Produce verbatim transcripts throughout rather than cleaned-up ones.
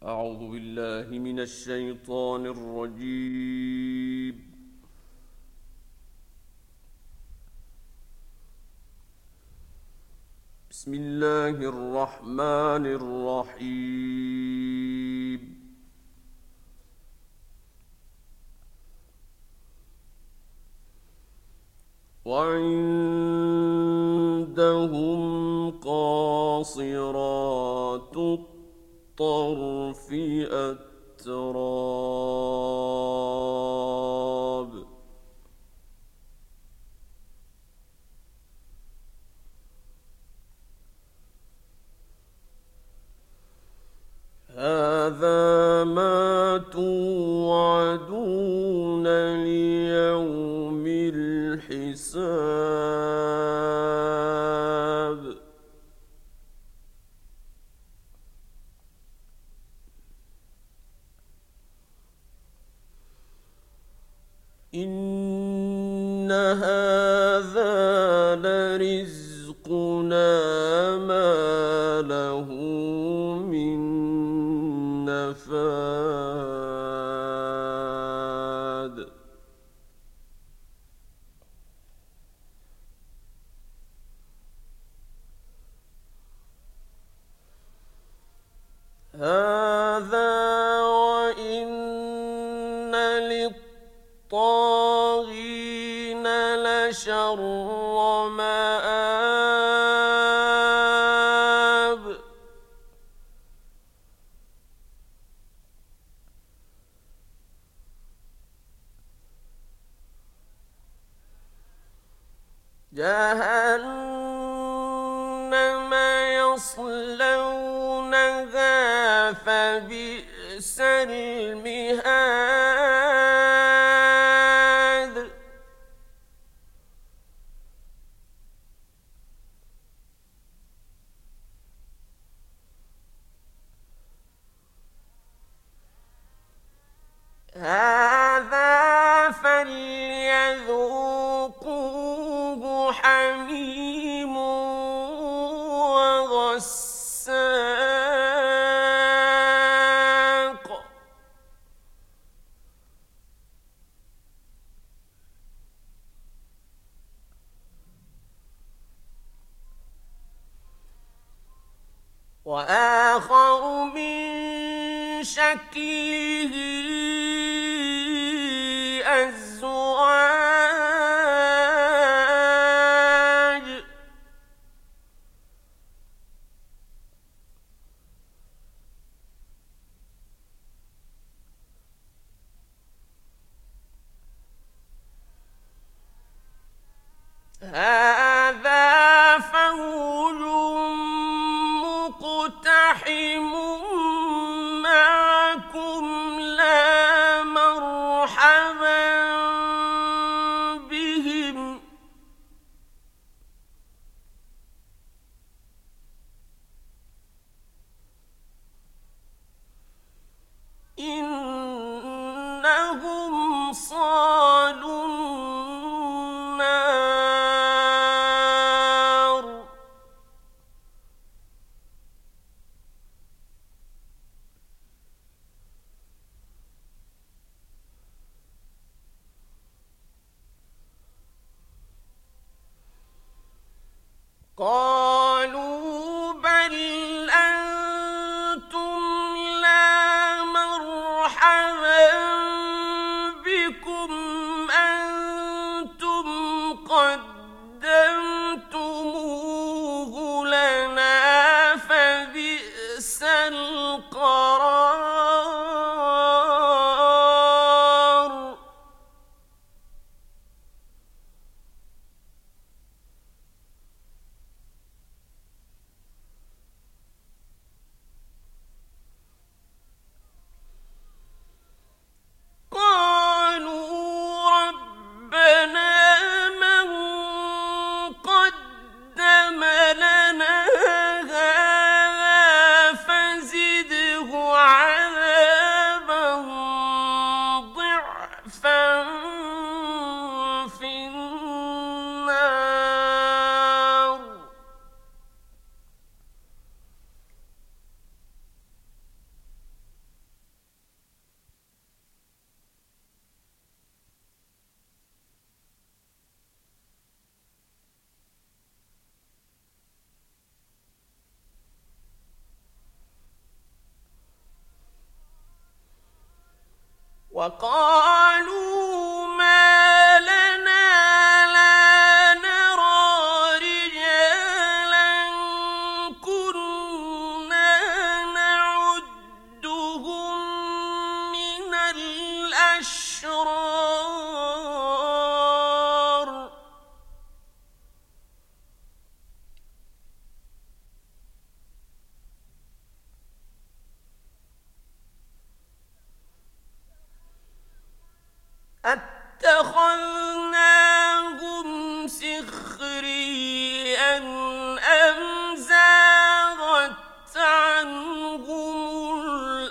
أعوذ بالله من الشيطان الرجيم. بسم الله الرحمن الرحيم. وعندهم قاصرات الطرف أتراب. هذا ما توعدون ليوم الحساب. إن هذا لرزقنا ما له من نفاد. هذا وإن للطاغين لشر مآب. جهنم يصلونها فبئس المهاد. هذا فليذوقوه حميم وغساق. وآخر من شكله أزواج. هذا فوج مقتحم معكم لا مرحبا بهم. إنهم صالوا النار. وقالوا ما لنا لا نرى رجالا كنا نعدهم من الأشرار أتخذناهم سخريا أم زاغت عنهم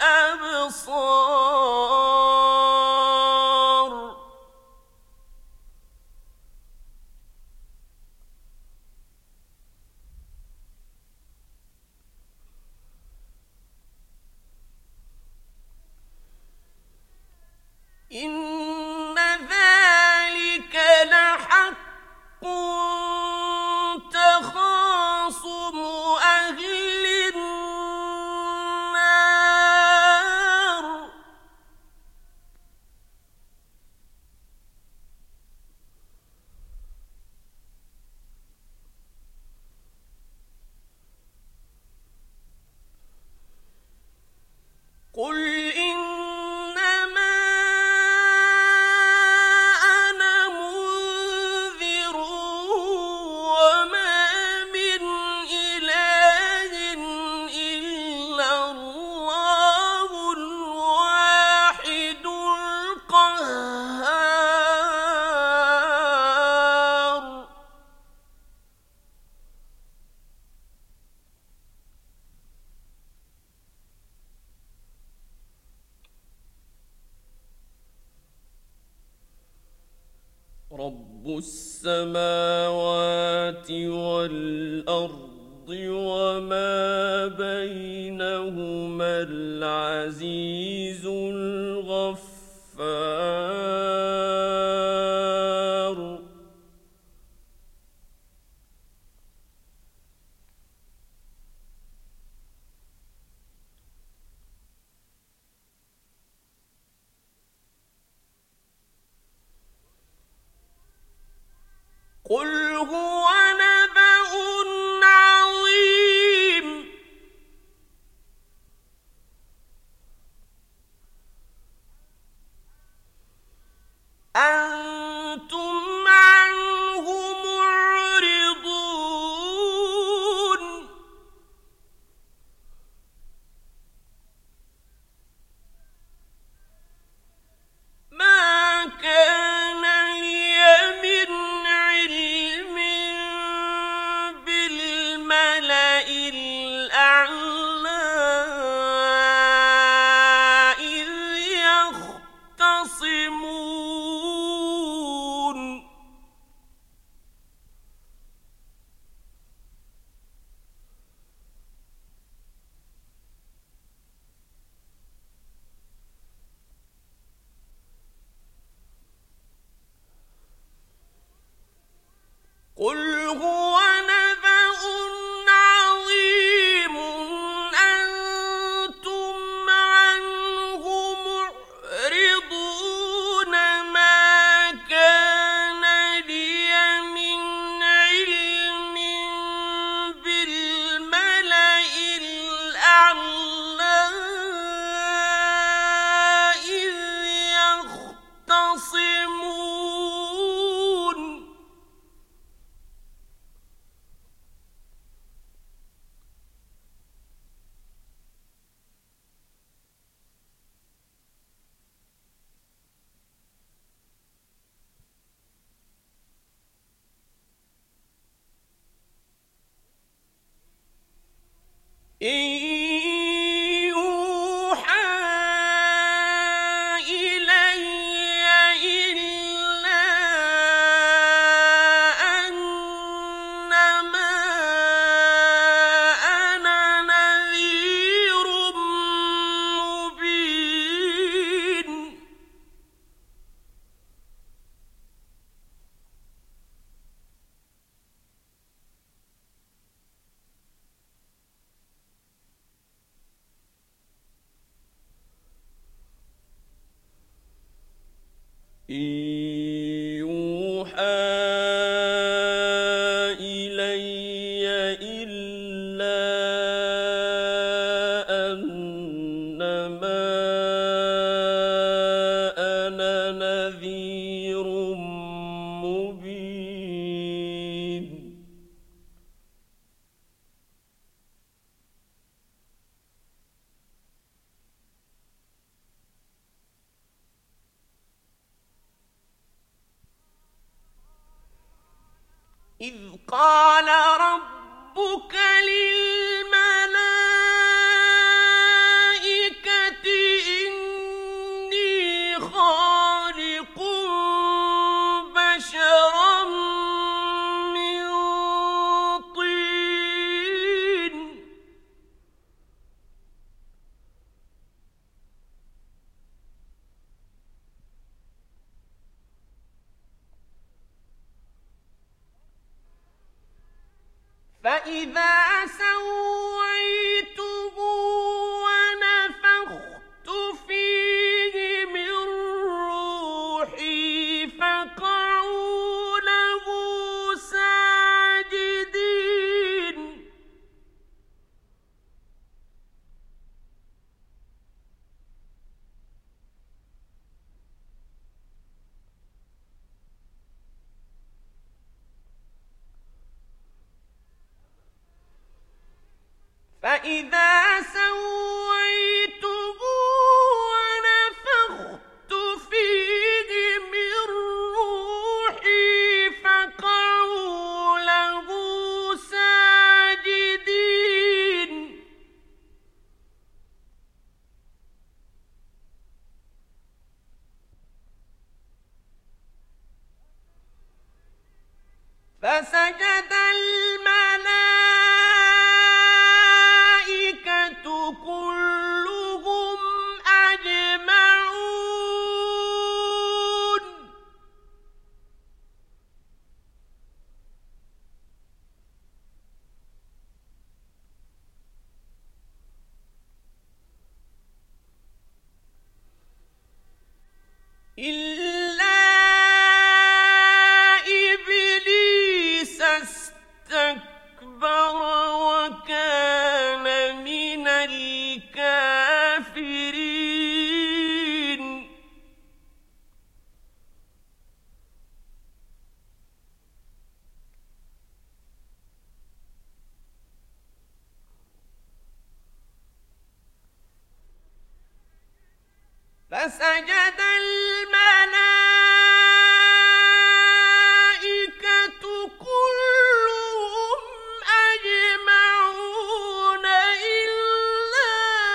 الأبصار إن ذلك لحق تخاصم أهل النار قل إنما أنا منذر وما من إله إلا الله الواحد القهار رب السماوات والأرض وما بينهما العزيز الغفار قل هو نبأ عظيم إذ قال ربك للملائكة إني خالق بشرا من طين فإذا سويته ونفخت فيه من روحي فقعوا له ساجدين فإذا سويته ونفخت فيه من روحي فقعوا له ساجدين فسجد الملائكة كلهم أجمعون إلا إبليس استكبر وكان من الكافرين فسجد الملائكة كلهم أجمعون إلا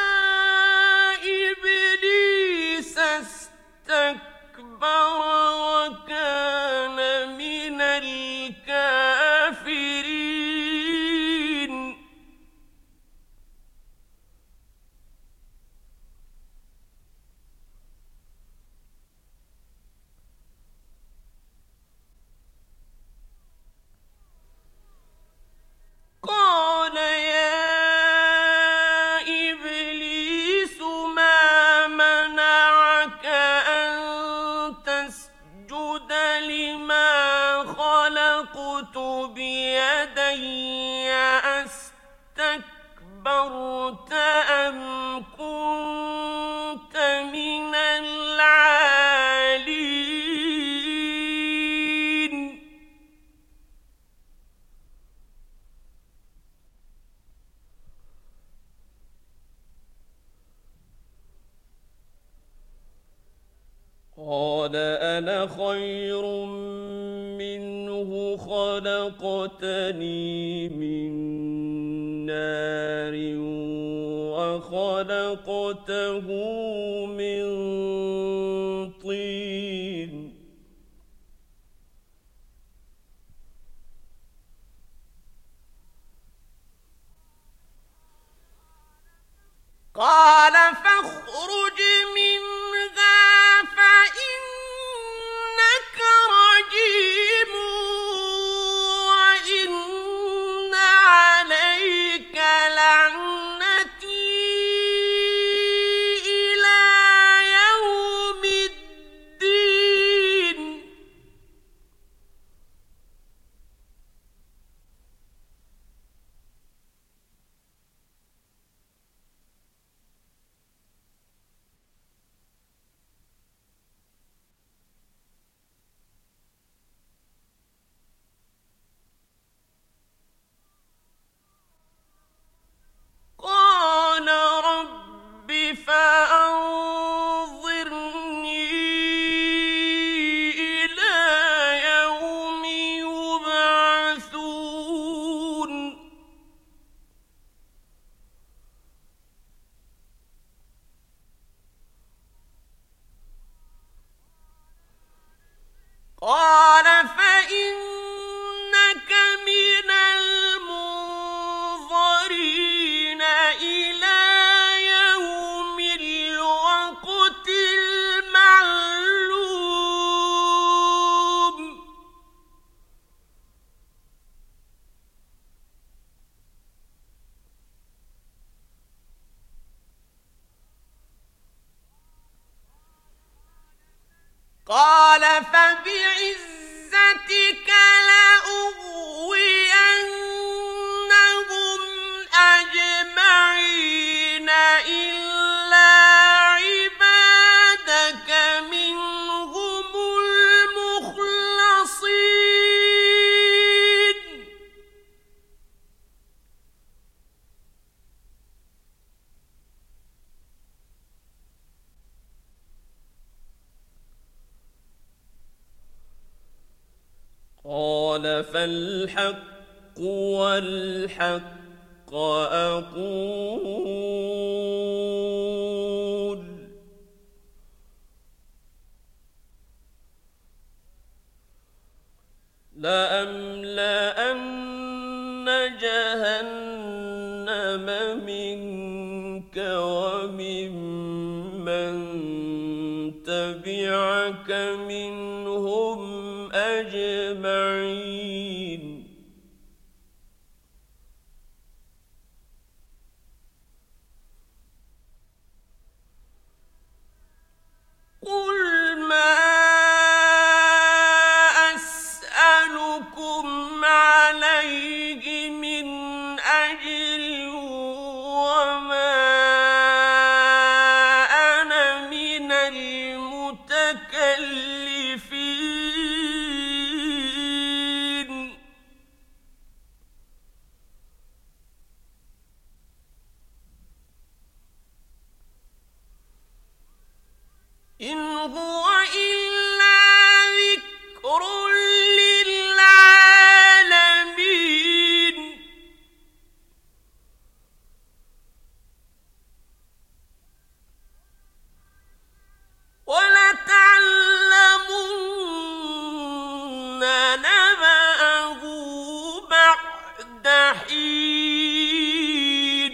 إبليس استكبر وكان من الكافرين قال يا إبليس ما منعك أن تسجد لما خلقت بيدي أستكبرت أم كنت من العالين قال أنا خير منه خلقتني من نار وخلقته من طين قال فاخرج منها فإنك رجيم وإن عليك لعنتي إلى يوم الدين قال فالحق والحق أقول لأملأن جهنم منك وممن تبعك منهم أجمعين. قل ما أسألكم عليه من أجر وما أنا من المتكلفين. إن هو إلا ذكر للعالمين. ولتعلمن نبأه بعد حين.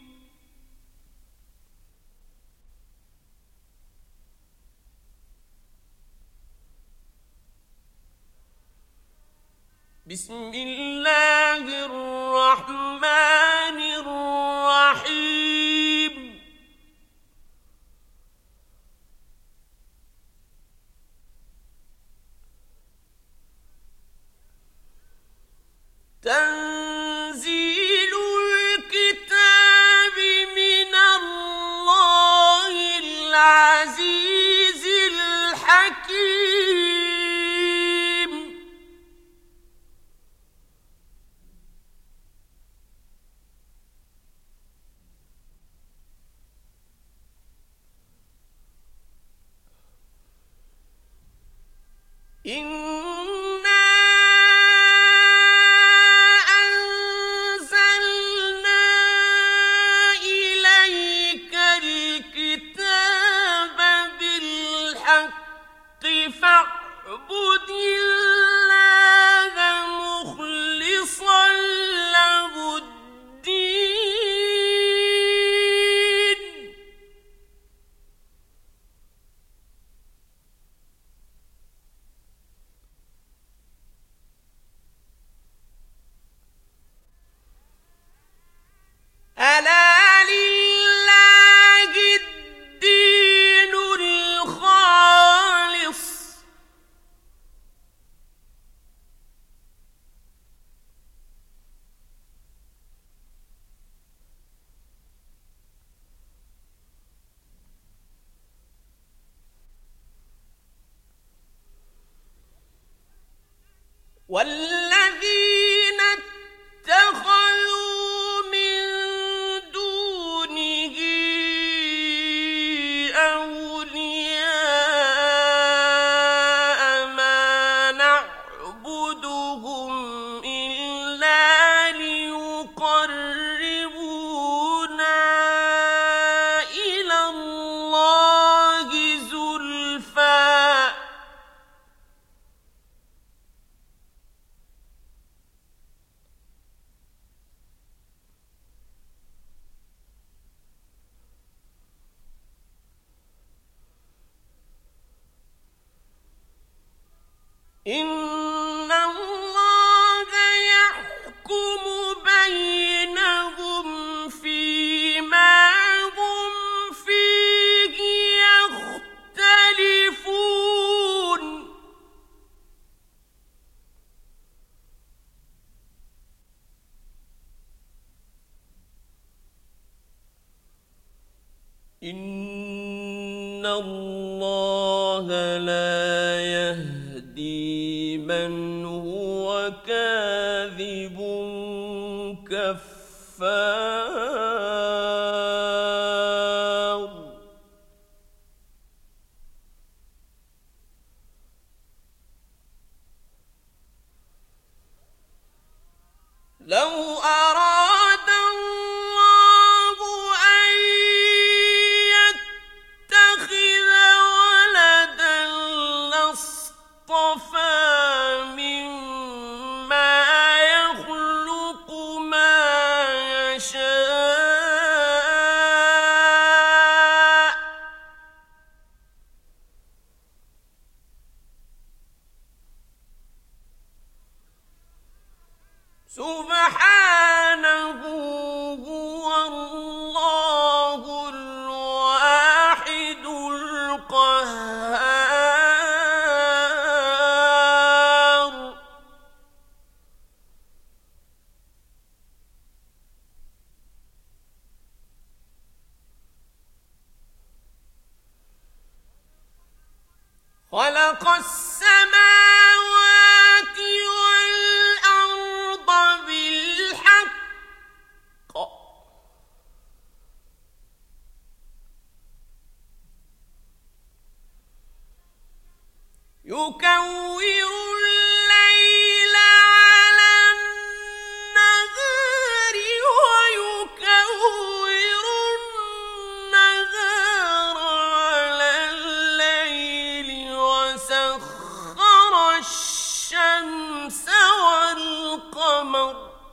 بسم الله الرحمن الرحيم. تنزيل الكتاب من الله العزيز الحكيم. إنا أنزلنا إليك الكتاب بالحق فاعبد الله مخلصا له الدين. ألا لله الدين الخالص. والذين اتخذوا من دونه أولياء ما نعبدهم إلا ليقربونا إلى الله زلفى. إن الله يحكم بينهم فيما هم فيه يختلفون. إن الله لا يهدي من هو كاذب كفار. خلق السماوات والأرض بالحق يكور الليل على النهار ويكور النهار على الليل وسخر الشمس والقمر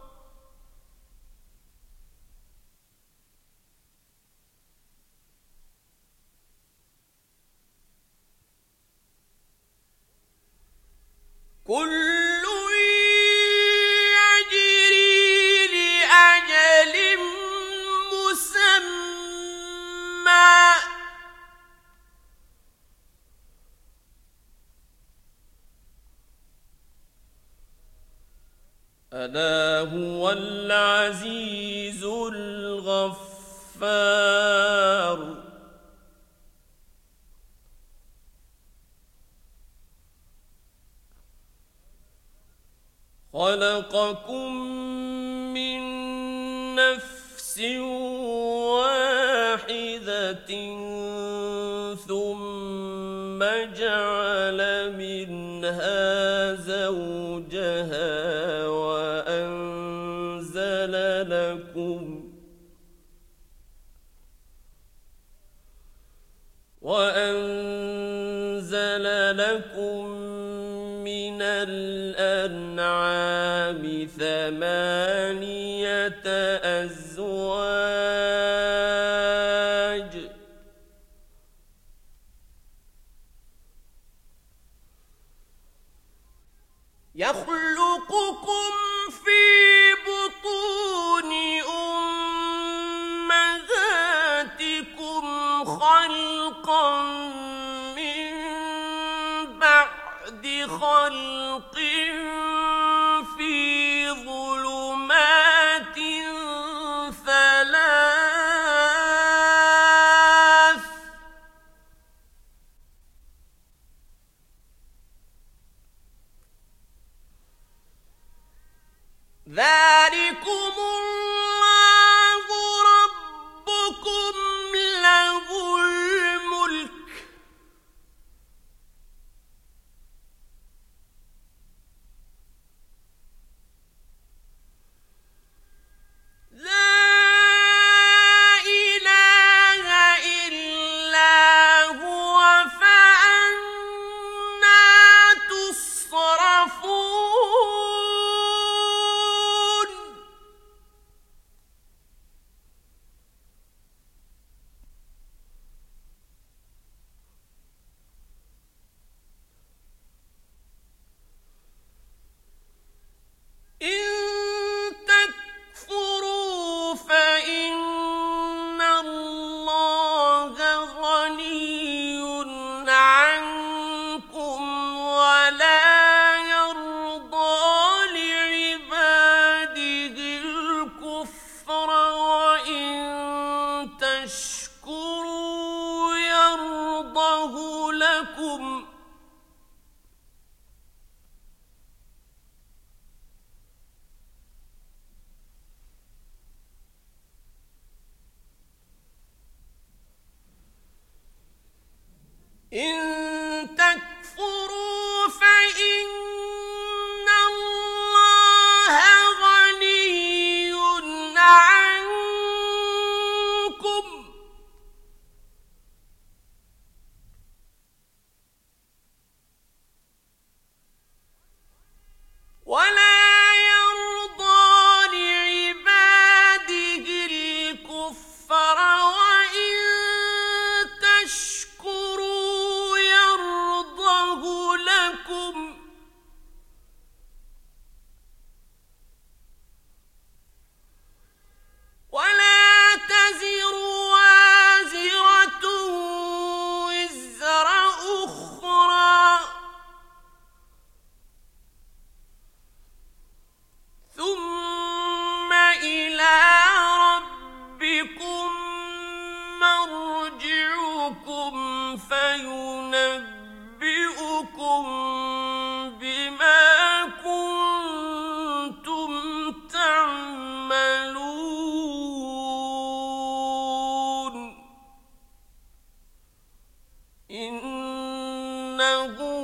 كل يجري لأجل مسمى ألا هو العزيز الغفار خلقكم من نفس واحدة ثم جعل منها زوجها وأنزل لكم وأنزل لكم من الأنعام ثمانية أزواج يخلقكم في بطون أمهاتكم خلقا من بعد خلق في ظلمات ثلاث ذلكم الله ربكم له الملك لا إله إلا هو فأنى تصرفون إن تكفروا فإن الله غني عنكم ولا يرضى لعباده الكفر وإن تشكروا يرضه لكم إن تكفروا فإن الله غني عنكم ولا يرضى لعباده الكفر وإن تشكروا يرضه لكم ولا تزر وازرة وزر أخرى ثم إلى ربكم مرجعكم فينبئكم بما كنتم تعملون إنه